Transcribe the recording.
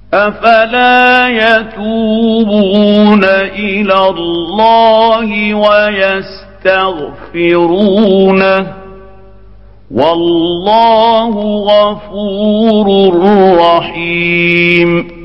أفلا يتوبون إلى الله ويستغفرونه والله غفور رحيم.